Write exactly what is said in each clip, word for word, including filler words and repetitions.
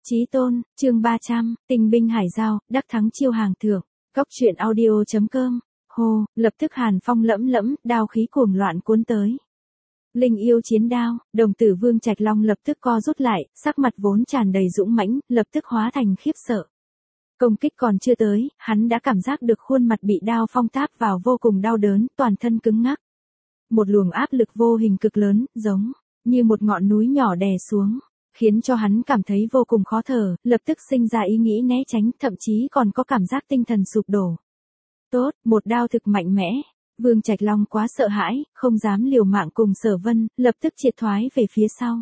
Chí tôn, chương ba trăm, tinh binh hải giao, đắc thắng chiêu hàng thượng. Góc truyện audio.com. Hồ, lập tức hàn phong lẫm lẫm, đao khí cuồng loạn cuốn tới. Linh yêu chiến đao, đồng tử Vương Trạch Long lập tức co rút lại, sắc mặt vốn tràn đầy dũng mãnh, lập tức hóa thành khiếp sợ. Công kích còn chưa tới, hắn đã cảm giác được khuôn mặt bị đao phong táp vào vô cùng đau đớn, toàn thân cứng ngắc. Một luồng áp lực vô hình cực lớn, giống như một ngọn núi nhỏ đè xuống, khiến cho hắn cảm thấy vô cùng khó thở, lập tức sinh ra ý nghĩ né tránh, thậm chí còn có cảm giác tinh thần sụp đổ. Tốt, một đao thực mạnh mẽ. Vương Trạch Long quá sợ hãi, không dám liều mạng cùng Sở Vân, lập tức triệt thoái về phía sau.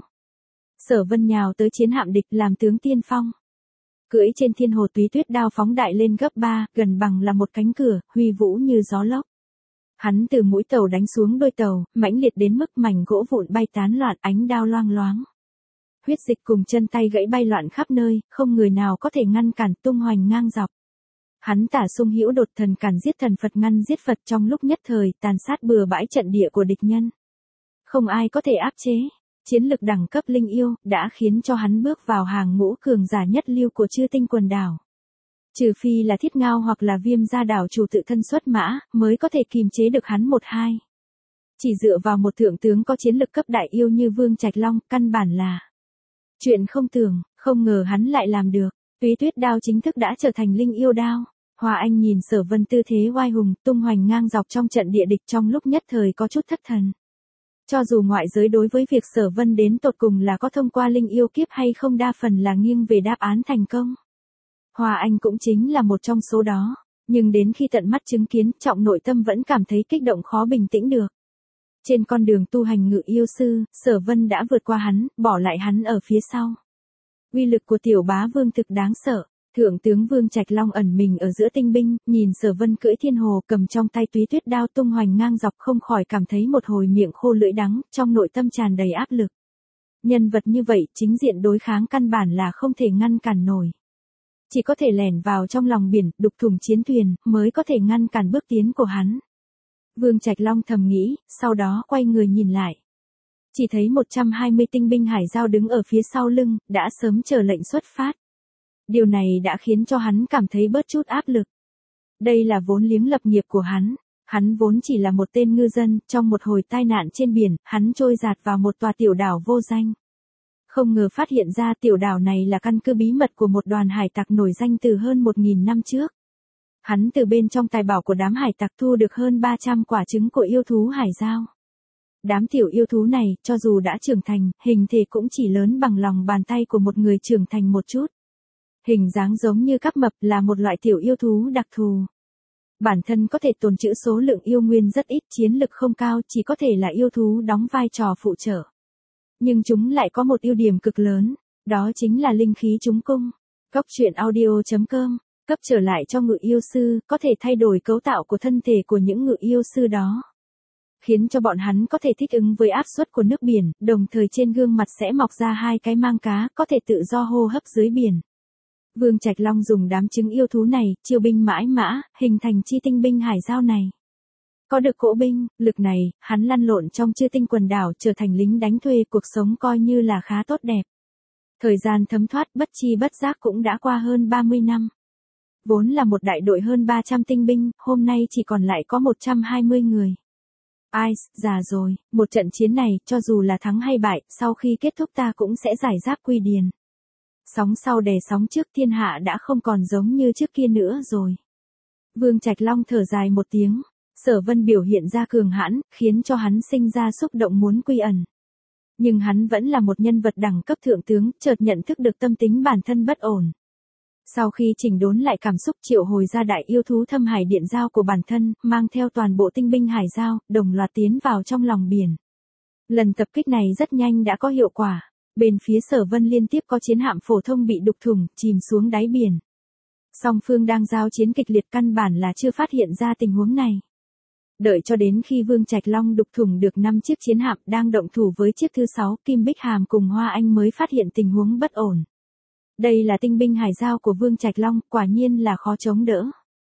Sở Vân nhào tới chiến hạm địch làm tướng tiên phong. Cưỡi trên thiên hồ túy tuyết đao phóng đại lên gấp ba, gần bằng là một cánh cửa, huy vũ như gió lốc. Hắn từ mũi tàu đánh xuống đôi tàu, mãnh liệt đến mức mảnh gỗ vụn bay tán loạn, ánh đao loang loáng. Huyết dịch cùng chân tay gãy bay loạn khắp nơi, không người nào có thể ngăn cản, tung hoành ngang dọc. Hắn tả sung hữu đột thần càn giết thần Phật ngăn giết Phật trong lúc nhất thời, tàn sát bừa bãi trận địa của địch nhân. Không ai có thể áp chế. Chiến lực đẳng cấp linh yêu, đã khiến cho hắn bước vào hàng ngũ cường giả nhất lưu của chư tinh quần đảo. Trừ phi là Thiết Ngao hoặc là Viêm gia đảo chủ tự thân xuất mã, mới có thể kìm chế được hắn một hai. Chỉ dựa vào một thượng tướng có chiến lực cấp đại yêu như Vương Trạch Long, căn bản là chuyện không tưởng, không ngờ hắn lại làm được. Túy tuyết đao chính thức đã trở thành linh yêu đao. Hoa Anh nhìn Sở Vân tư thế oai hùng, tung hoành ngang dọc trong trận địa địch trong lúc nhất thời có chút thất thần. Cho dù ngoại giới đối với việc Sở Vân đến tột cùng là có thông qua linh yêu kiếp hay không đa phần là nghiêng về đáp án thành công. Hoa Anh cũng chính là một trong số đó, nhưng đến khi tận mắt chứng kiến, trọng nội tâm vẫn cảm thấy kích động khó bình tĩnh được. Trên con đường tu hành ngự yêu sư, Sở Vân đã vượt qua hắn, bỏ lại hắn ở phía sau. Uy lực của tiểu bá vương thực đáng sợ. Thượng tướng Vương Trạch Long ẩn mình ở giữa tinh binh, nhìn Sở Vân cưỡi thiên hồ cầm trong tay túy tuyết đao tung hoành ngang dọc không khỏi cảm thấy một hồi miệng khô lưỡi đắng, trong nội tâm tràn đầy áp lực. Nhân vật như vậy, chính diện đối kháng căn bản là không thể ngăn cản nổi. Chỉ có thể lẻn vào trong lòng biển, đục thủng chiến thuyền, mới có thể ngăn cản bước tiến của hắn. Vương Trạch Long thầm nghĩ, sau đó quay người nhìn lại. Chỉ thấy một trăm hai mươi tinh binh hải giao đứng ở phía sau lưng, đã sớm chờ lệnh xuất phát. Điều này đã khiến cho hắn cảm thấy bớt chút áp lực. Đây là vốn liếng lập nghiệp của hắn. Hắn vốn chỉ là một tên ngư dân, trong một hồi tai nạn trên biển, hắn trôi dạt vào một tòa tiểu đảo vô danh. Không ngờ phát hiện ra tiểu đảo này là căn cứ bí mật của một đoàn hải tặc nổi danh từ hơn một nghìn năm trước. Hắn từ bên trong tài bảo của đám hải tặc thu được hơn ba trăm quả trứng của yêu thú hải giao. Đám tiểu yêu thú này, cho dù đã trưởng thành, hình thể cũng chỉ lớn bằng lòng bàn tay của một người trưởng thành một chút. Hình dáng giống như cắp mập là một loại tiểu yêu thú đặc thù. Bản thân có thể tồn trữ số lượng yêu nguyên rất ít, chiến lực không cao, chỉ có thể là yêu thú đóng vai trò phụ trợ. Nhưng chúng lại có một ưu điểm cực lớn, đó chính là linh khí chúng cung. Góc truyện audio.com, cấp trở lại cho ngự yêu sư, có thể thay đổi cấu tạo của thân thể của những ngự yêu sư đó. Khiến cho bọn hắn có thể thích ứng với áp suất của nước biển, đồng thời trên gương mặt sẽ mọc ra hai cái mang cá, có thể tự do hô hấp dưới biển. Vương Trạch Long dùng đám trứng yêu thú này, chiêu binh mãi mã, hình thành chi tinh binh hải giao này. Có được cỗ binh, lực này, hắn lăn lộn trong chư tinh quần đảo trở thành lính đánh thuê, cuộc sống coi như là khá tốt đẹp. Thời gian thấm thoát bất chi bất giác cũng đã qua hơn ba mươi năm. Vốn là một đại đội hơn ba trăm tinh binh, hôm nay chỉ còn lại có một trăm hai mươi người. Ai, già rồi, một trận chiến này, cho dù là thắng hay bại, sau khi kết thúc ta cũng sẽ giải giáp quy điền. Sóng sau đè sóng trước, thiên hạ đã không còn giống như trước kia nữa rồi. Vương Trạch Long thở dài một tiếng, Sở Vân biểu hiện ra cường hãn, khiến cho hắn sinh ra xúc động muốn quy ẩn. Nhưng hắn vẫn là một nhân vật đẳng cấp thượng tướng, chợt nhận thức được tâm tính bản thân bất ổn. Sau khi chỉnh đốn lại cảm xúc, triệu hồi ra đại yêu thú thâm hải điện giao của bản thân, mang theo toàn bộ tinh binh hải giao, đồng loạt tiến vào trong lòng biển. Lần tập kích này rất nhanh đã có hiệu quả. Bên phía Sở Vân liên tiếp có chiến hạm phổ thông bị đục thủng, chìm xuống đáy biển. Song phương đang giao chiến kịch liệt, căn bản là chưa phát hiện ra tình huống này. Đợi cho đến khi Vương Trạch Long đục thủng được năm chiếc chiến hạm đang động thủ với chiếc thứ sáu, Kim Bích Hàm cùng Hoa Anh mới phát hiện tình huống bất ổn. Đây là tinh binh hải giao của Vương Trạch Long, quả nhiên là khó chống đỡ.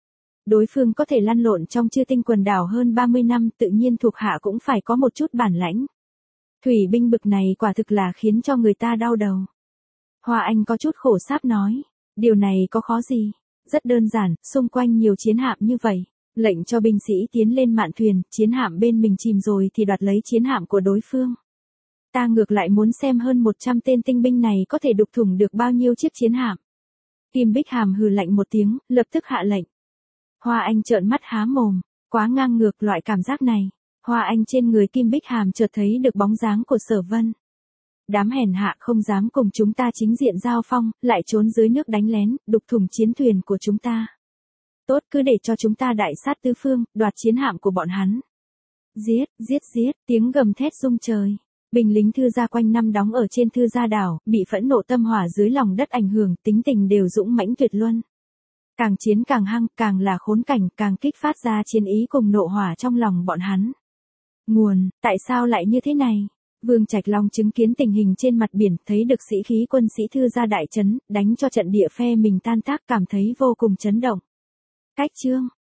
Đối phương có thể lăn lộn trong chư tinh quần đảo hơn ba mươi năm, tự nhiên thuộc hạ cũng phải có một chút bản lãnh. Thủy binh bực này quả thực là khiến cho người ta đau đầu. Hoa Anh có chút khổ sáp nói. Điều này có khó gì? Rất đơn giản, xung quanh nhiều chiến hạm như vậy. Lệnh cho binh sĩ tiến lên mạn thuyền, chiến hạm bên mình chìm rồi thì đoạt lấy chiến hạm của đối phương. Ta ngược lại muốn xem hơn một trăm tên tinh binh này có thể đục thủng được bao nhiêu chiếc chiến hạm. Kim Bích Hàm hừ lạnh một tiếng, lập tức hạ lệnh. Hoa Anh trợn mắt há mồm, quá ngang ngược loại cảm giác này. Hoa Anh trên người Kim Bích Hàm chợt thấy được bóng dáng của Sở Vân. Đám hèn hạ không dám cùng chúng ta chính diện giao phong, lại trốn dưới nước đánh lén, đục thủng chiến thuyền của chúng ta. Tốt, cứ để cho chúng ta đại sát tứ phương, đoạt chiến hạm của bọn hắn. Giết, giết, giết, tiếng gầm thét rung trời. Binh lính Thư gia quanh năm đóng ở trên Thư gia đảo, bị phẫn nộ tâm hỏa dưới lòng đất ảnh hưởng, tính tình đều dũng mãnh tuyệt luân. Càng chiến càng hăng, càng là khốn cảnh, càng kích phát ra chiến ý cùng nộ hỏa trong lòng bọn hắn. Nguồn, tại sao lại như thế này? Vương Trạch Long chứng kiến tình hình trên mặt biển, thấy được sĩ khí quân sĩ Thư gia đại trấn, đánh cho trận địa phe mình tan tác, cảm thấy vô cùng chấn động. Cách chương